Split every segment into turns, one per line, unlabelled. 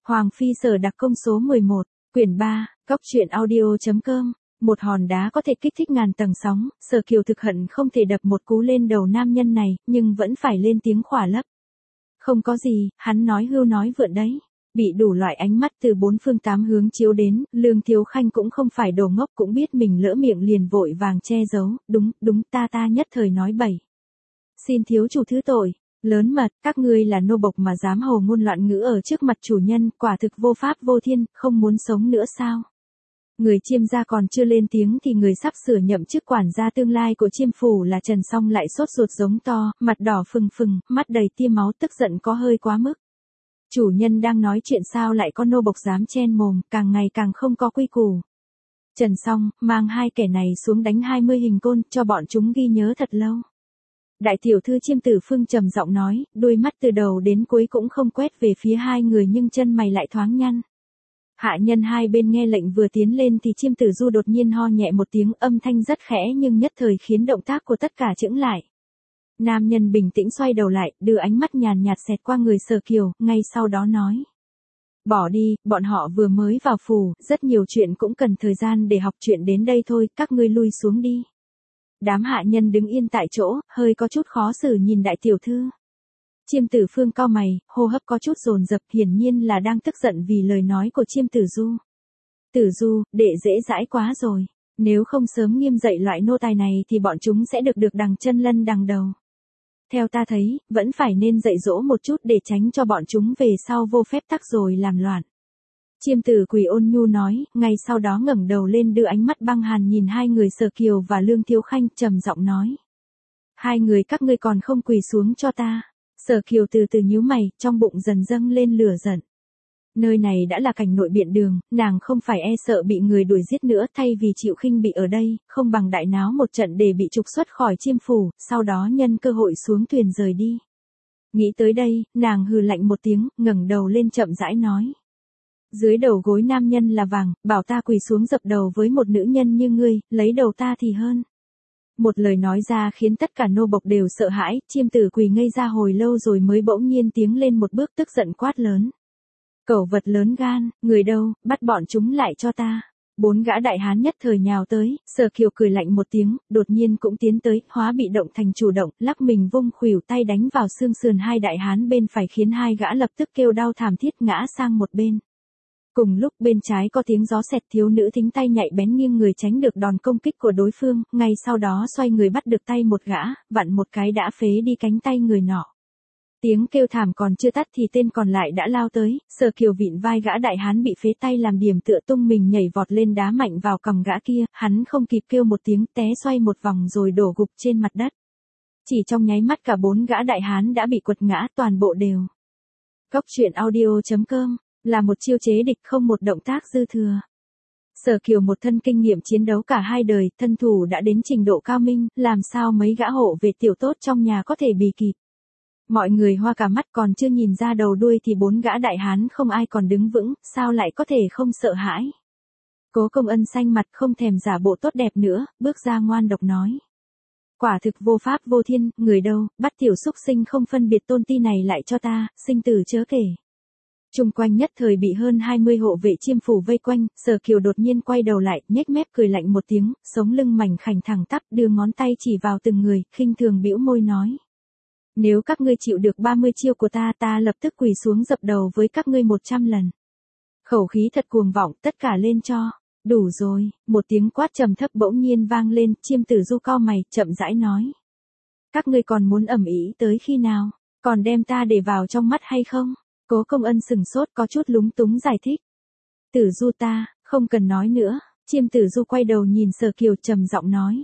Hoàng Phi Sở Đặc Công số 11, quyển 3, Cóc truyện audio.com. Một hòn đá có thể kích thích ngàn tầng sóng, Sở Kiều thực hận không thể đập một cú lên đầu nam nhân này, nhưng vẫn phải lên tiếng khỏa lấp. Không có gì, hắn nói hưu nói vượn đấy. Bị đủ loại ánh mắt từ bốn phương tám hướng chiếu đến, Lương Thiếu Khanh cũng không phải đồ ngốc, cũng biết mình lỡ miệng liền vội vàng che giấu, đúng ta nhất thời nói bậy. Xin thiếu chủ thứ tội, lớn mật, các ngươi là nô bộc mà dám hồ ngôn loạn ngữ ở trước mặt chủ nhân, quả thực vô pháp vô thiên, không muốn sống nữa sao? Người Chiêm gia còn chưa lên tiếng thì người sắp sửa nhậm chức quản gia tương lai của Chiêm phủ là Trần Song lại sốt ruột giống to, mặt đỏ phừng phừng, mắt đầy tia máu, tức giận có hơi quá mức. Chủ nhân đang nói chuyện sao lại có nô bộc dám chen mồm, càng ngày càng không có quy củ. Trần Song, mang hai kẻ này xuống đánh 20 hình côn, cho bọn chúng ghi nhớ thật lâu. Đại tiểu thư Chiêm Tử Phương trầm giọng nói, đôi mắt từ đầu đến cuối cũng không quét về phía hai người nhưng chân mày lại thoáng nhăn. Hạ nhân hai bên nghe lệnh vừa tiến lên thì Chiêm Tử Du đột nhiên ho nhẹ một tiếng, âm thanh rất khẽ nhưng nhất thời khiến động tác của tất cả chững lại. Nam nhân bình tĩnh xoay đầu lại, đưa ánh mắt nhàn nhạt xẹt qua người Sở Kiều, ngay sau đó nói. Bỏ đi, bọn họ vừa mới vào phủ, rất nhiều chuyện cũng cần thời gian để học, chuyện đến đây thôi, các ngươi lui xuống đi. Đám hạ nhân đứng yên tại chỗ, hơi có chút khó xử nhìn đại tiểu thư. Chiêm Tử Phương cau mày, hô hấp có chút dồn dập, hiển nhiên là đang tức giận vì lời nói của Chiêm Tử Du. Tử Du, đệ dễ dãi quá rồi. Nếu không sớm nghiêm dậy loại nô tài này thì bọn chúng sẽ được đằng chân lân đằng đầu. Theo ta thấy, vẫn phải nên dạy dỗ một chút để tránh cho bọn chúng về sau vô phép tắc rồi làm loạn. Chiêm Tử Quỳ ôn nhu nói, ngay sau đó ngẩng đầu lên đưa ánh mắt băng hàn nhìn hai người Sở Kiều và Lương Thiếu Khanh, trầm giọng nói. Hai người các ngươi còn không quỳ xuống cho ta. Sở Kiều từ từ nhíu mày, trong bụng dần dâng lên lửa giận. Nơi này đã là cảnh nội biện đường, nàng không phải e sợ bị người đuổi giết nữa, thay vì chịu khinh bị ở đây, không bằng đại náo một trận để bị trục xuất khỏi Chiêm phủ, sau đó nhân cơ hội xuống thuyền rời đi. Nghĩ tới đây, nàng hừ lạnh một tiếng, ngẩng đầu lên chậm rãi nói. Dưới đầu gối nam nhân là vàng, bảo ta quỳ xuống dập đầu với một nữ nhân như ngươi, lấy đầu ta thì hơn. Một lời nói ra khiến tất cả nô bộc đều sợ hãi, Chiêm Tử Quỳ ngây ra hồi lâu rồi mới bỗng nhiên tiến lên một bước, tức giận quát lớn. Cẩu vật lớn gan, người đâu, bắt bọn chúng lại cho ta. Bốn gã đại hán nhất thời nhào tới, Sở Kiều cười lạnh một tiếng, đột nhiên cũng tiến tới, hóa bị động thành chủ động, lắc mình vung khuỷu tay đánh vào xương sườn hai đại hán bên phải khiến hai gã lập tức kêu đau thảm thiết ngã sang một bên. Cùng lúc bên trái có tiếng gió xẹt, thiếu nữ thính tay nhạy bén nghiêng người tránh được đòn công kích của đối phương, ngay sau đó xoay người bắt được tay một gã, vặn một cái đã phế đi cánh tay người nọ. Tiếng kêu thảm còn chưa tắt thì tên còn lại đã lao tới, Sở Kiều vịn vai gã đại hán bị phế tay làm điểm tựa tung mình nhảy vọt lên đá mạnh vào cằm gã kia, hắn không kịp kêu một tiếng té xoay một vòng rồi đổ gục trên mặt đất. Chỉ trong nháy mắt cả bốn gã đại hán đã bị quật ngã toàn bộ đều. Cóc truyện audio.com là một chiêu chế địch không một động tác dư thừa. Sở Kiều một thân kinh nghiệm chiến đấu cả hai đời, thân thủ đã đến trình độ cao minh, làm sao mấy gã hộ vệ tiểu tốt trong nhà có thể bì kịp. Mọi người hoa cả mắt, còn chưa nhìn ra đầu đuôi thì bốn gã đại hán không ai còn đứng vững, sao lại có thể không sợ hãi. Cố Công Ân xanh mặt không thèm giả bộ tốt đẹp nữa, bước ra ngoan độc nói. Quả thực vô pháp vô thiên, người đâu, bắt tiểu xúc sinh không phân biệt tôn ti này lại cho ta, sinh tử chớ kể. Chung quanh nhất thời bị hơn 20 hộ vệ Chiêm phủ vây quanh, Sở Kiều đột nhiên quay đầu lại, nhếch mép cười lạnh một tiếng, sống lưng mảnh khảnh thẳng tắp, đưa ngón tay chỉ vào từng người, khinh thường bĩu môi nói. Nếu các ngươi chịu được 30 chiêu của ta, ta lập tức quỳ xuống dập đầu với các ngươi 100 lần. Khẩu khí thật cuồng vọng, tất cả lên cho. Đủ rồi, một tiếng quát trầm thấp bỗng nhiên vang lên, Chiêm Tử Du cau mày, chậm rãi nói. Các ngươi còn muốn ầm ĩ tới khi nào, còn đem ta để vào trong mắt hay không? Cố Công Ân sừng sốt có chút lúng túng giải thích. Tử Du ta, không cần nói nữa, Chiêm Tử Du quay đầu nhìn Sở Kiều trầm giọng nói.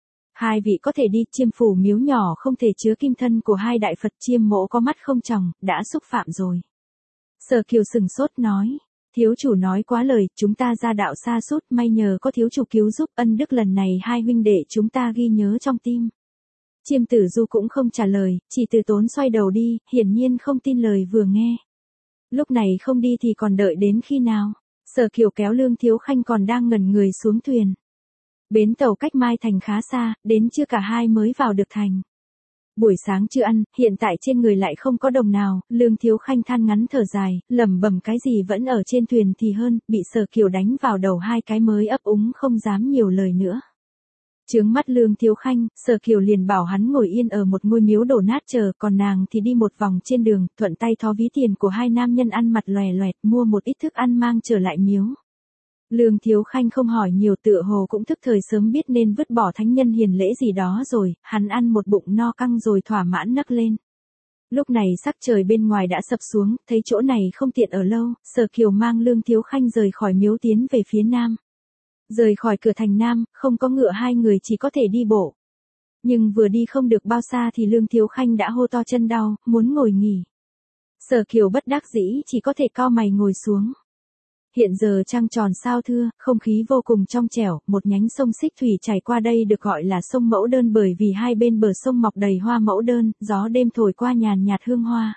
Hai vị có thể đi, Chiêm phủ miếu nhỏ không thể chứa kim thân của hai đại Phật, Chiêm mỗ có mắt không tròng, đã xúc phạm rồi. Sở Kiều sừng sốt nói. Thiếu chủ nói quá lời, chúng ta ra đạo xa sút, may nhờ có thiếu chủ cứu giúp, ân đức lần này hai huynh đệ chúng ta ghi nhớ trong tim. Chiêm Tử Du cũng không trả lời, chỉ từ tốn xoay đầu đi, hiển nhiên không tin lời vừa nghe. Lúc này không đi thì còn đợi đến khi nào? Sở Kiều kéo Lương Thiếu Khanh còn đang ngẩn người xuống thuyền. Bến tàu cách Mai Thành khá xa, đến chưa cả hai mới vào được thành. Buổi sáng chưa ăn, hiện tại trên người lại không có đồng nào, Lương Thiếu Khanh than ngắn thở dài, lẩm bẩm cái gì vẫn ở trên thuyền thì hơn, bị Sở Kiều đánh vào đầu hai cái mới ấp úng không dám nhiều lời nữa. Chướng mắt Lương Thiếu Khanh, Sở Kiều liền bảo hắn ngồi yên ở một ngôi miếu đổ nát chờ, còn nàng thì đi một vòng trên đường, thuận tay thó ví tiền của hai nam nhân ăn mặt lòe loẹt, mua một ít thức ăn mang trở lại miếu. Lương Thiếu Khanh không hỏi nhiều, tựa hồ cũng thức thời sớm biết nên vứt bỏ thánh nhân hiền lễ gì đó rồi, hắn ăn một bụng no căng rồi thỏa mãn nấc lên. Lúc này sắc trời bên ngoài đã sập xuống, thấy chỗ này không tiện ở lâu, Sở Kiều mang Lương Thiếu Khanh rời khỏi miếu tiến về phía nam. Rời khỏi cửa thành nam, không có ngựa hai người chỉ có thể đi bộ. Nhưng vừa đi không được bao xa thì Lương Thiếu Khanh đã hô to chân đau, muốn ngồi nghỉ. Sở Kiều bất đắc dĩ chỉ có thể cau mày ngồi xuống. Hiện giờ trăng tròn sao thưa, không khí vô cùng trong trẻo, một nhánh sông Xích Thủy chảy qua đây được gọi là sông Mẫu Đơn bởi vì hai bên bờ sông mọc đầy hoa mẫu đơn, gió đêm thổi qua nhàn nhạt hương hoa.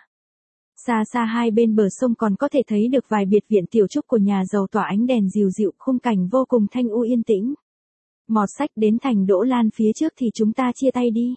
Xa xa hai bên bờ sông còn có thể thấy được vài biệt viện tiểu trúc của nhà giàu tỏa ánh đèn dịu dịu, khung cảnh vô cùng thanh u yên tĩnh. Mọt Sách đến thành Đỗ Lan phía trước thì chúng ta chia tay đi.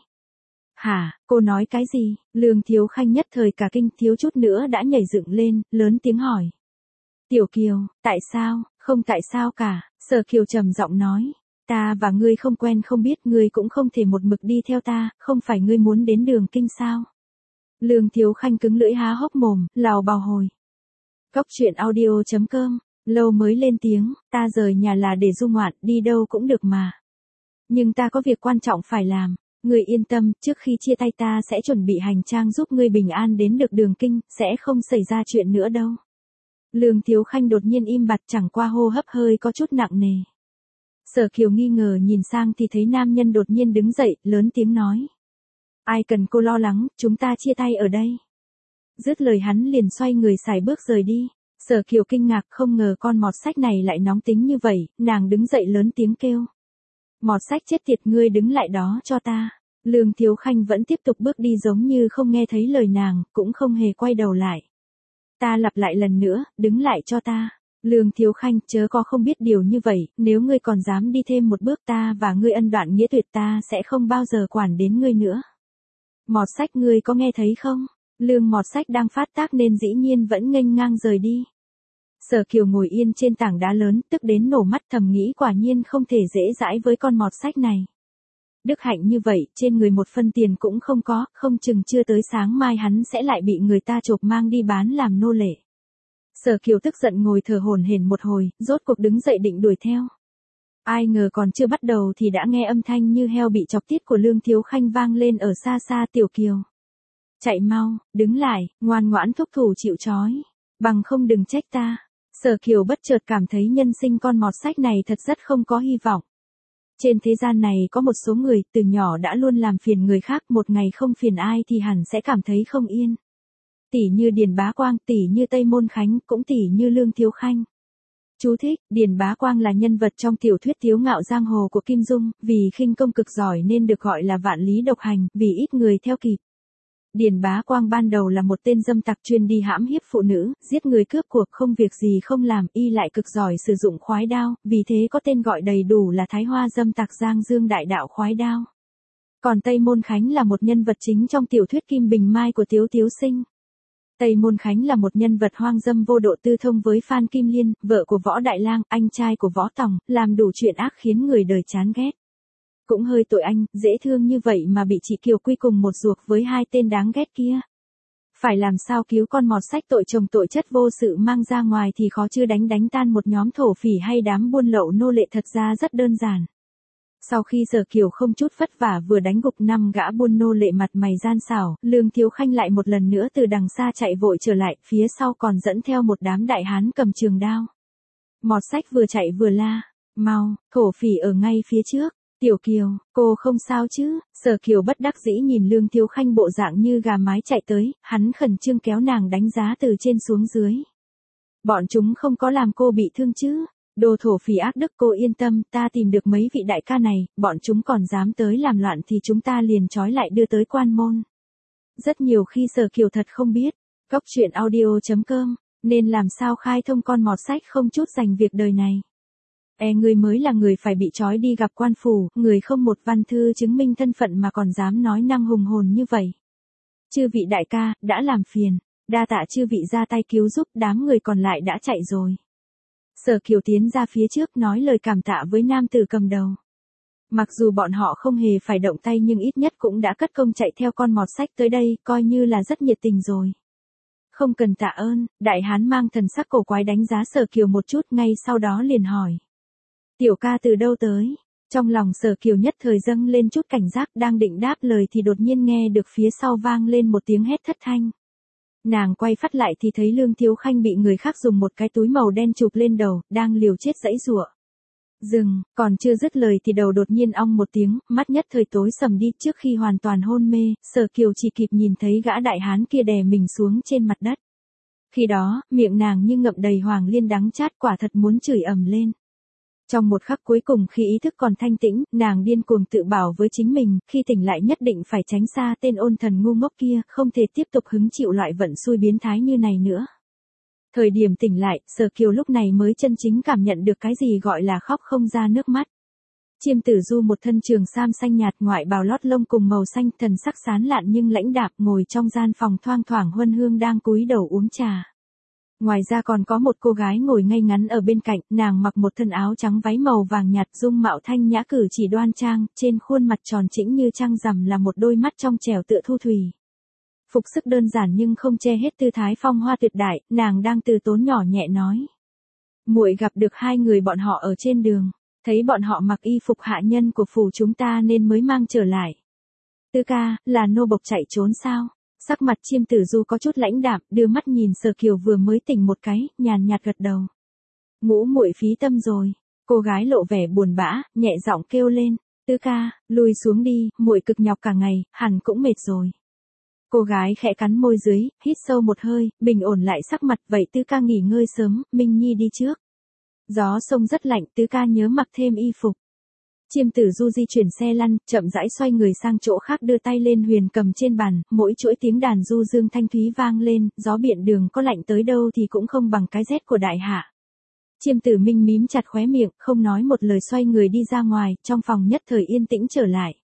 Hả, cô nói cái gì? Lương Thiếu Khanh nhất thời cả kinh, thiếu chút nữa đã nhảy dựng lên, lớn tiếng hỏi. Tiểu Kiều, tại sao? Không tại sao cả, Sở Kiều trầm giọng nói. Ta và ngươi không quen không biết, ngươi cũng không thể một mực đi theo ta, không phải ngươi muốn đến Đường Kinh sao? Lương Thiếu Khanh cứng lưỡi há hốc mồm, lào bào hồi. Cốc truyện audio.com, lâu mới lên tiếng, ta rời nhà là để du ngoạn, đi đâu cũng được mà. Nhưng ta có việc quan trọng phải làm, ngươi yên tâm, trước khi chia tay ta sẽ chuẩn bị hành trang giúp ngươi bình an đến được Đường Kinh, sẽ không xảy ra chuyện nữa đâu. Lương Thiếu Khanh đột nhiên im bặt, chẳng qua hô hấp hơi có chút nặng nề. Sở Kiều nghi ngờ nhìn sang thì thấy nam nhân đột nhiên đứng dậy, lớn tiếng nói. Ai cần cô lo lắng, chúng ta chia tay ở đây. Dứt lời hắn liền xoay người sải bước rời đi. Sở Kiều kinh ngạc không ngờ con Mọt Sách này lại nóng tính như vậy, nàng đứng dậy lớn tiếng kêu. Mọt Sách chết tiệt, ngươi đứng lại đó cho ta. Lương Thiếu Khanh vẫn tiếp tục bước đi giống như không nghe thấy lời nàng, cũng không hề quay đầu lại. Ta lặp lại lần nữa, đứng lại cho ta. Lương Thiếu Khanh, chớ có không biết điều như vậy, nếu ngươi còn dám đi thêm một bước ta và ngươi ân đoạn nghĩa tuyệt ta sẽ không bao giờ quản đến ngươi nữa. Mọt Sách, ngươi có nghe thấy không? Lương Mọt Sách đang phát tác nên dĩ nhiên vẫn nghênh ngang rời đi. Sở Kiều ngồi yên trên tảng đá lớn, tức đến nổ mắt, thầm nghĩ quả nhiên không thể dễ dãi với con Mọt Sách này. Đức hạnh như vậy, trên người một phân tiền cũng không có, không chừng chưa tới sáng mai hắn sẽ lại bị người ta chộp mang đi bán làm nô lệ. Sở Kiều tức giận ngồi thở hổn hển một hồi, rốt cuộc đứng dậy định đuổi theo. Ai ngờ còn chưa bắt đầu thì đã nghe âm thanh như heo bị chọc tiết của Lương Thiếu Khanh vang lên ở xa xa. Tiểu Kiều, chạy mau, đứng lại, ngoan ngoãn thúc thủ chịu trói, bằng không đừng trách ta. Sở Kiều bất chợt cảm thấy nhân sinh con Mọt Sách này thật rất không có hy vọng. Trên thế gian này có một số người từ nhỏ đã luôn làm phiền người khác, một ngày không phiền ai thì hẳn sẽ cảm thấy không yên. Tỷ như Điền Bá Quang, tỷ như Tây Môn Khánh, cũng tỷ như Lương Thiếu Khanh. Chú thích, Điền Bá Quang là nhân vật trong tiểu thuyết Tiếu Ngạo Giang Hồ của Kim Dung, vì khinh công cực giỏi nên được gọi là vạn lý độc hành, vì ít người theo kịp. Điền Bá Quang ban đầu là một tên dâm tặc chuyên đi hãm hiếp phụ nữ, giết người cướp cuộc, không việc gì không làm, y lại cực giỏi sử dụng khoái đao, vì thế có tên gọi đầy đủ là Thái Hoa dâm tặc Giang Dương đại đạo khoái đao. Còn Tây Môn Khánh là một nhân vật chính trong tiểu thuyết Kim Bình Mai của Tiếu Tiếu Sinh. Tây Môn Khánh là một nhân vật hoang dâm vô độ, tư thông với Phan Kim Liên, vợ của Võ Đại Lang, anh trai của Võ Tòng, làm đủ chuyện ác khiến người đời chán ghét. Cũng hơi tội anh, dễ thương như vậy mà bị chị Kiều quy cùng một ruột với hai tên đáng ghét kia. Phải làm sao cứu con Mọt Sách tội chồng tội chất vô sự mang ra ngoài thì khó chứ đánh tan một nhóm thổ phỉ hay đám buôn lậu nô lệ thật ra rất đơn giản. Sau khi Sở Kiều không chút vất vả vừa đánh gục 5 gã buôn nô lệ mặt mày gian xảo, Lương Thiếu Khanh lại một lần nữa từ đằng xa chạy vội trở lại, phía sau còn dẫn theo một đám đại hán cầm trường đao. Mọt Sách vừa chạy vừa la, mau, thổ phỉ ở ngay phía trước. Tiểu Kiều, cô không sao chứ? Sở Kiều bất đắc dĩ nhìn Lương Thiếu Khanh bộ dạng như gà mái chạy tới, hắn khẩn trương kéo nàng đánh giá từ trên xuống dưới. Bọn chúng không có làm cô bị thương chứ? Đồ thổ phỉ ác đức, cô yên tâm, ta tìm được mấy vị đại ca này, bọn chúng còn dám tới làm loạn thì chúng ta liền trói lại đưa tới quan môn. Rất nhiều khi Sở Kiều thật không biết, cốc truyện audio.com, nên làm sao khai thông con Mọt Sách không chút dành việc đời này. Ngươi mới là người phải bị trói đi gặp quan phủ, người không một văn thư chứng minh thân phận mà còn dám nói năng hùng hồn như vậy. Chư vị đại ca, đã làm phiền, đa tạ chư vị ra tay cứu giúp, đám người còn lại đã chạy rồi. Sở Kiều tiến ra phía trước nói lời cảm tạ với nam tử cầm đầu. Mặc dù bọn họ không hề phải động tay nhưng ít nhất cũng đã cất công chạy theo con mọt sách tới đây, coi như là rất nhiệt tình rồi. Không cần tạ ơn, đại hán mang thần sắc cổ quái đánh giá Sở Kiều một chút, ngay sau đó liền hỏi. Tiểu ca từ đâu tới? Trong lòng Sở Kiều nhất thời dâng lên chút cảnh giác, đang định đáp lời thì đột nhiên nghe được phía sau vang lên một tiếng hét thất thanh. Nàng quay phát lại thì thấy Lương Thiếu Khanh bị người khác dùng một cái túi màu đen chụp lên đầu, đang liều chết giãy giụa. Dừng, còn chưa dứt lời thì đầu đột nhiên ong một tiếng, mắt nhất thời tối sầm đi. Trước khi hoàn toàn hôn mê, Sở Kiều chỉ kịp nhìn thấy gã đại hán kia đè mình xuống trên mặt đất. Khi đó, miệng nàng như ngậm đầy hoàng liên đắng chát, quả thật muốn chửi ầm lên. Trong một khắc cuối cùng khi ý thức còn thanh tĩnh, nàng điên cuồng tự bảo với chính mình, khi tỉnh lại nhất định phải tránh xa tên ôn thần ngu ngốc kia, không thể tiếp tục hứng chịu loại vận xui biến thái như này nữa. Thời điểm tỉnh lại, Sở Kiều lúc này mới chân chính cảm nhận được cái gì gọi là khóc không ra nước mắt. Chiêm Tử Du một thân trường sam xanh nhạt, ngoại bào lót lông cùng màu xanh, thần sắc sán lạn nhưng lãnh đạm, ngồi trong gian phòng thoang thoảng huân hương đang cúi đầu uống trà. Ngoài ra còn có một cô gái ngồi ngay ngắn ở bên cạnh, nàng mặc một thân áo trắng váy màu vàng nhạt, dung mạo thanh nhã, cử chỉ đoan trang, trên khuôn mặt tròn trĩnh như trăng rằm là một đôi mắt trong trẻo tựa thu thủy. Phục sức đơn giản nhưng không che hết tư thái phong hoa tuyệt đại, nàng đang từ tốn nhỏ nhẹ nói. Muội gặp được hai người bọn họ ở trên đường, thấy bọn họ mặc y phục hạ nhân của phủ chúng ta nên mới mang trở lại. Tư ca, là nô bộc chạy trốn sao? Sắc mặt Chiêm Tử Du có chút lãnh đạm, đưa mắt nhìn Sở Kiều vừa mới tỉnh một cái, nhàn nhạt gật đầu. Ngũ muội phí tâm rồi. Cô gái lộ vẻ buồn bã, nhẹ giọng kêu lên, Tư ca, lùi xuống đi, muội cực nhọc cả ngày, hẳn cũng mệt rồi. Cô gái khẽ cắn môi dưới, hít sâu một hơi, bình ổn lại sắc mặt, vậy Tư ca nghỉ ngơi sớm, Minh Nhi đi trước. Gió sông rất lạnh, Tư ca nhớ mặc thêm y phục. Chiêm Tử Du di chuyển xe lăn, chậm rãi xoay người sang chỗ khác, đưa tay lên huyền cầm trên bàn, mỗi chuỗi tiếng đàn du dương thanh thúy vang lên, gió biển đường có lạnh tới đâu thì cũng không bằng cái rét của đại hạ. Chiêm Tử Minh mím chặt khóe miệng, không nói một lời xoay người đi ra ngoài, trong phòng nhất thời yên tĩnh trở lại.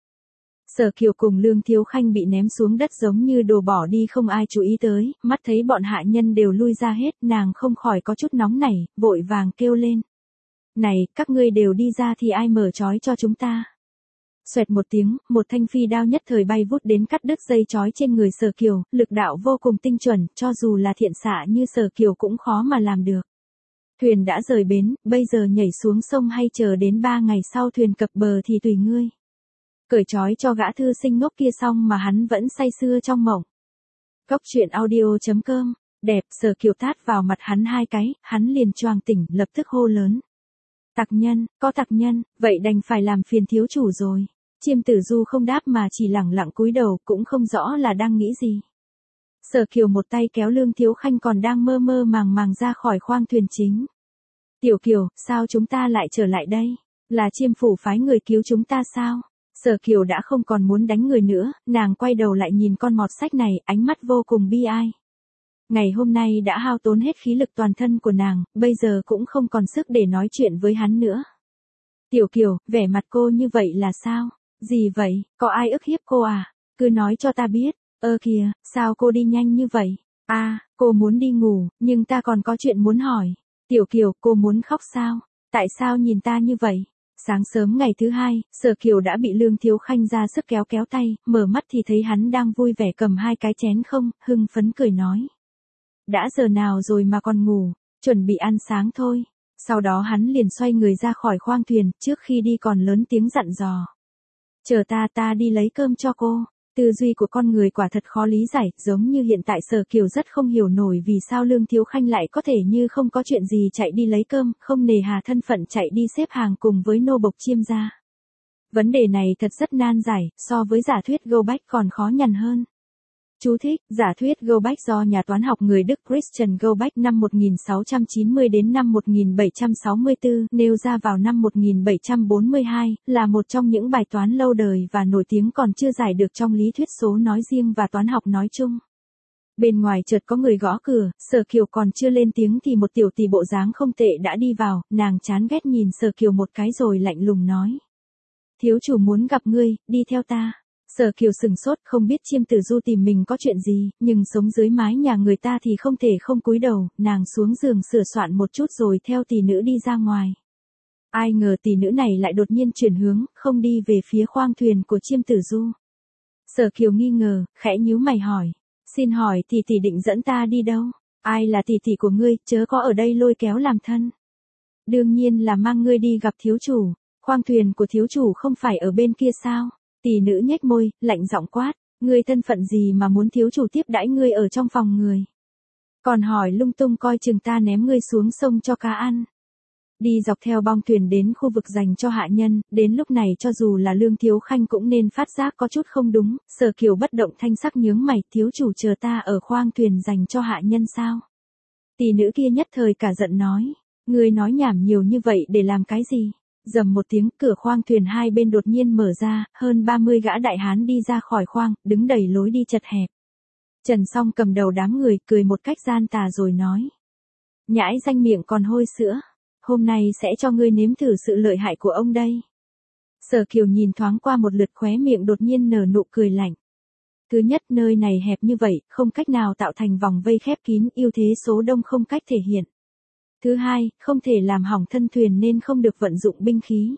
Sở Kiều cùng Lương Thiếu Khanh bị ném xuống đất giống như đồ bỏ đi, không ai chú ý tới, mắt thấy bọn hạ nhân đều lui ra hết, nàng không khỏi có chút nóng nảy, vội vàng kêu lên. Này, các ngươi đều đi ra thì ai mở trói cho chúng ta? Xoẹt một tiếng, một thanh phi đao nhất thời bay vút đến cắt đứt dây trói trên người Sở Kiều, lực đạo vô cùng tinh chuẩn, cho dù là thiện xạ như Sở Kiều cũng khó mà làm được. Thuyền đã rời bến, bây giờ nhảy xuống sông hay chờ đến 3 ngày sau thuyền cập bờ thì tùy ngươi. Cởi trói cho gã thư sinh ngốc kia xong mà hắn vẫn say sưa trong mộng. Góc truyện audio.com, đẹp. Sở Kiều tát vào mặt hắn 2 cái, hắn liền choàng tỉnh, lập tức hô lớn. Tặc nhân, có tặc nhân, vậy đành phải làm phiền thiếu chủ rồi. Chiêm Tử Du không đáp mà chỉ lẳng lặng cúi đầu, cũng không rõ là đang nghĩ gì. Sở Kiều một tay kéo Lương Thiếu Khanh còn đang mơ mơ màng màng ra khỏi khoang thuyền chính. Tiểu Kiều, sao chúng ta lại trở lại đây? Là Chiêm phủ phái người cứu chúng ta sao? Sở Kiều đã không còn muốn đánh người nữa, nàng quay đầu lại nhìn con mọt sách này, ánh mắt vô cùng bi ai. Ngày hôm nay đã hao tốn hết khí lực toàn thân của nàng, bây giờ cũng không còn sức để nói chuyện với hắn nữa. Tiểu Kiều, vẻ mặt cô như vậy là sao? Gì vậy, có ai ức hiếp cô à? Cứ nói cho ta biết. Kìa, sao cô đi nhanh như vậy? Cô muốn đi ngủ, nhưng ta còn có chuyện muốn hỏi. Tiểu Kiều, cô muốn khóc sao? Tại sao nhìn ta như vậy? Sáng sớm ngày thứ 2, Sở Kiều đã bị Lương Thiếu Khanh ra sức kéo kéo tay, mở mắt thì thấy hắn đang vui vẻ cầm 2 cái chén không, hưng phấn cười nói. Đã giờ nào rồi mà còn ngủ, chuẩn bị ăn sáng thôi. Sau đó hắn liền xoay người ra khỏi khoang thuyền, trước khi đi còn lớn tiếng dặn dò. Chờ ta đi lấy cơm cho cô. Tư duy của con người quả thật khó lý giải, giống như hiện tại Sở Kiều rất không hiểu nổi vì sao Lương Thiếu Khanh lại có thể như không có chuyện gì chạy đi lấy cơm, không nề hà thân phận chạy đi xếp hàng cùng với nô bộc Chiêm gia. Vấn đề này thật rất nan giải, so với giả thuyết Go Back còn khó nhằn hơn. Chú thích, giả thuyết Go Back do nhà toán học người Đức Christian Go Back năm 1690 đến năm 1764 nêu ra vào năm 1742, là một trong những bài toán lâu đời và nổi tiếng còn chưa giải được trong lý thuyết số nói riêng và toán học nói chung. Bên ngoài chợt có người gõ cửa, Sở Kiều còn chưa lên tiếng thì một tiểu tỷ bộ dáng không tệ đã đi vào, nàng chán ghét nhìn Sở Kiều một cái rồi lạnh lùng nói. Thiếu chủ muốn gặp ngươi, đi theo ta. Sở Kiều sừng sốt không biết Chiêm Tử Du tìm mình có chuyện gì, nhưng sống dưới mái nhà người ta thì không thể không cúi đầu, nàng xuống giường sửa soạn một chút rồi theo tỷ nữ đi ra ngoài. Ai ngờ tỷ nữ này lại đột nhiên chuyển hướng, không đi về phía khoang thuyền của Chiêm Tử Du. Sở Kiều nghi ngờ, khẽ nhíu mày hỏi. Xin hỏi tỷ định dẫn ta đi đâu? Ai là tỷ của ngươi, chớ có ở đây lôi kéo làm thân. Đương nhiên là mang ngươi đi gặp thiếu chủ, khoang thuyền của thiếu chủ không phải ở bên kia sao? Tỷ nữ nhếch môi, lạnh giọng quát, ngươi thân phận gì mà muốn thiếu chủ tiếp đãi ngươi ở trong phòng người? Còn hỏi lung tung coi chừng ta ném ngươi xuống sông cho cá ăn. Đi dọc theo bong thuyền đến khu vực dành cho hạ nhân, đến lúc này cho dù là Lương Thiếu Khanh cũng nên phát giác có chút không đúng, Sở Kiều bất động thanh sắc nhướng mày, thiếu chủ chờ ta ở khoang thuyền dành cho hạ nhân sao? Tỷ nữ kia nhất thời cả giận nói, ngươi nói nhảm nhiều như vậy để làm cái gì? Rầm một tiếng, cửa khoang thuyền hai bên đột nhiên mở ra, hơn 30 gã đại hán đi ra khỏi khoang, đứng đầy lối đi chật hẹp. Trần Song cầm đầu đám người, cười một cách gian tà rồi nói. Nhãi danh miệng còn hôi sữa. Hôm nay sẽ cho ngươi nếm thử sự lợi hại của ông đây. Sở Kiều nhìn thoáng qua một lượt khóe miệng đột nhiên nở nụ cười lạnh. Thứ nhất, nơi này hẹp như vậy, không cách nào tạo thành vòng vây khép kín, ưu thế số đông không cách thể hiện. Thứ hai, không thể làm hỏng thân thuyền nên không được vận dụng binh khí.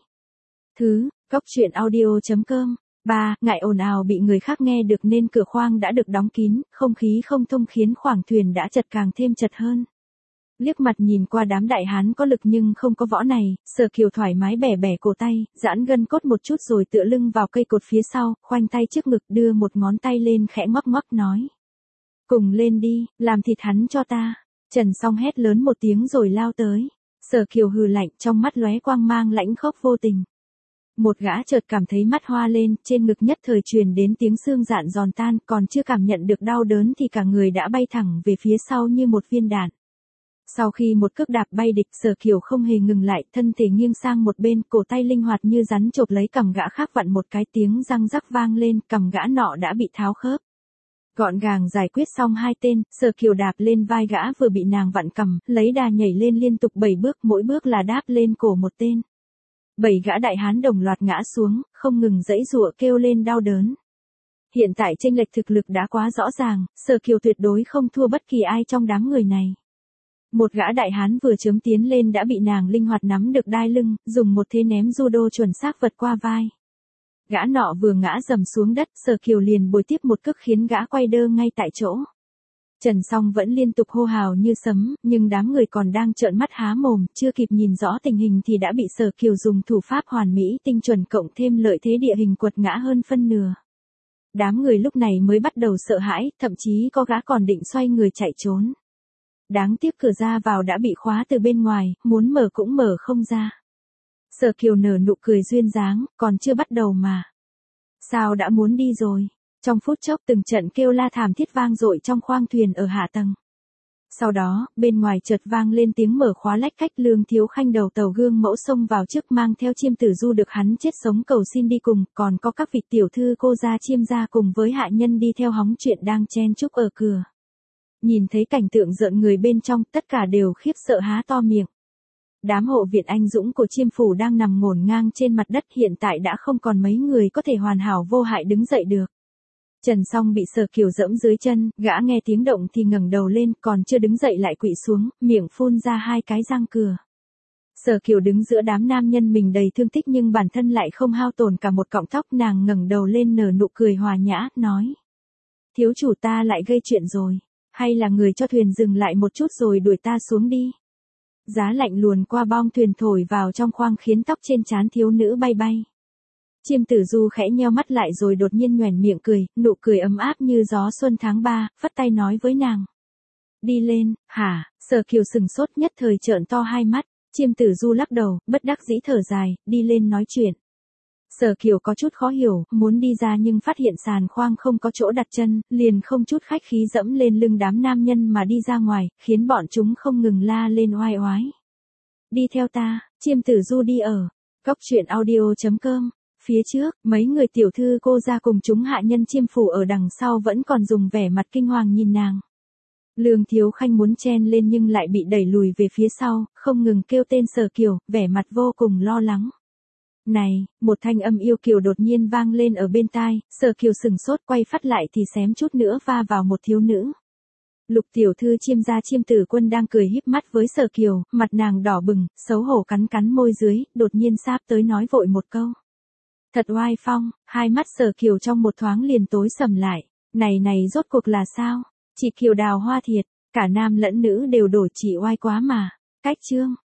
Góc truyện audio.com 3. Ngại ồn ào bị người khác nghe được nên cửa khoang đã được đóng kín, không khí không thông khiến khoang thuyền đã chật càng thêm chật hơn. Liếc mặt nhìn qua đám đại hán có lực nhưng không có võ này, Sở Kiều thoải mái bẻ bẻ cổ tay, giãn gân cốt một chút rồi tựa lưng vào cây cột phía sau, khoanh tay trước ngực đưa một ngón tay lên khẽ ngoắc ngoắc nói. Cùng lên đi, làm thịt hắn cho ta. Trần Song hét lớn một tiếng rồi lao tới. Sở Kiều hừ lạnh, trong mắt lóe quang mang lãnh khốc vô tình. Một gã chợt cảm thấy mắt hoa lên, trên ngực nhất thời truyền đến tiếng xương rạn giòn tan, còn chưa cảm nhận được đau đớn thì cả người đã bay thẳng về phía sau như một viên đạn. Sau khi một cước đạp bay địch, Sở Kiều không hề ngừng lại, thân thể nghiêng sang một bên, cổ tay linh hoạt như rắn chộp lấy cằm gã khác vặn một cái, tiếng răng rắc vang lên, cằm gã nọ đã bị tháo khớp. Gọn gàng giải quyết xong hai tên, Sở Kiều đạp lên vai gã vừa bị nàng vặn cằm, lấy đà nhảy lên liên tục 7 bước, mỗi bước là đáp lên cổ một tên. 7 gã đại hán đồng loạt ngã xuống, không ngừng giãy giụa kêu lên đau đớn. Hiện tại chênh lệch thực lực đã quá rõ ràng, Sở Kiều tuyệt đối không thua bất kỳ ai trong đám người này. Một gã đại hán vừa chớm tiến lên đã bị nàng linh hoạt nắm được đai lưng, dùng một thế ném judo chuẩn xác vượt qua vai. Gã nọ vừa ngã rầm xuống đất, Sở Kiều liền bồi tiếp một cước khiến gã quay đơ ngay tại chỗ. Trần Song vẫn liên tục hô hào như sấm, nhưng đám người còn đang trợn mắt há mồm, chưa kịp nhìn rõ tình hình thì đã bị Sở Kiều dùng thủ pháp hoàn mỹ tinh chuẩn cộng thêm lợi thế địa hình quật ngã hơn phân nửa. Đám người lúc này mới bắt đầu sợ hãi, thậm chí có gã còn định xoay người chạy trốn. Đáng tiếc cửa ra vào đã bị khóa từ bên ngoài, muốn mở cũng mở không ra. Sở Kiều nở nụ cười duyên dáng, còn chưa bắt đầu mà. Sao đã muốn đi rồi? Trong phút chốc từng trận kêu la thảm thiết vang dội trong khoang thuyền ở hạ tầng. Sau đó, bên ngoài chợt vang lên tiếng mở khóa lách cách, Lương Thiếu Khanh đầu tàu gương mẫu xông vào trước mang theo Chiêm Tử Du được hắn chết sống cầu xin đi cùng, còn có các vị tiểu thư cô gia Chiêm gia cùng với hạ nhân đi theo hóng chuyện đang chen chúc ở cửa. Nhìn thấy cảnh tượng rợn người bên trong, tất cả đều khiếp sợ há to miệng. Đám hộ viện anh dũng của Chiêm phủ đang nằm ngổn ngang trên mặt đất, hiện tại đã không còn mấy người có thể hoàn hảo vô hại đứng dậy được. Trần Song bị Sở Kiều giẫm dưới chân, gã nghe tiếng động thì ngẩng đầu lên, còn chưa đứng dậy lại quỵ xuống, miệng phun ra hai cái răng cửa. Sở Kiều đứng giữa đám nam nhân mình đầy thương tích nhưng bản thân lại không hao tổn cả một cọng tóc, nàng ngẩng đầu lên nở nụ cười hòa nhã, nói. Thiếu chủ ta lại gây chuyện rồi, hay là người cho thuyền dừng lại một chút rồi đuổi ta xuống đi. Giá lạnh luồn qua bong thuyền thổi vào trong khoang khiến tóc trên trán thiếu nữ bay bay. Chiêm Tử Du khẽ nheo mắt lại rồi đột nhiên nhoẻn miệng cười, nụ cười ấm áp như gió xuân tháng 3, phất tay nói với nàng. Đi lên, hả? Sở Kiều sừng sốt nhất thời trợn to hai mắt, Chiêm Tử Du lắc đầu, bất đắc dĩ thở dài, đi lên nói chuyện. Sở Kiều có chút khó hiểu, muốn đi ra nhưng phát hiện sàn khoang không có chỗ đặt chân, liền không chút khách khí dẫm lên lưng đám nam nhân mà đi ra ngoài, khiến bọn chúng không ngừng la lên oai oái. Đi theo ta, Chiêm Tử Du đi ở. Góc truyện audio.com. Phía trước, mấy người tiểu thư cô gia cùng chúng hạ nhân Chiêm phủ ở đằng sau vẫn còn dùng vẻ mặt kinh hoàng nhìn nàng. Lương Thiếu Khanh muốn chen lên nhưng lại bị đẩy lùi về phía sau, không ngừng kêu tên Sở Kiều, vẻ mặt vô cùng lo lắng. Này, một thanh âm yêu kiều đột nhiên vang lên ở bên tai, Sở Kiều sừng sốt quay phát lại thì xém chút nữa va vào một thiếu nữ. Lục tiểu thư Chiêm gia Chiêm Tử Quân đang cười híp mắt với Sở Kiều, mặt nàng đỏ bừng, xấu hổ cắn cắn môi dưới, đột nhiên sáp tới nói vội một câu. Thật oai phong, hai mắt Sở Kiều trong một thoáng liền tối sầm lại, này rốt cuộc là sao? Chị Kiều Đào Hoa thiệt, cả nam lẫn nữ đều đổi chị oai quá mà. Cách chương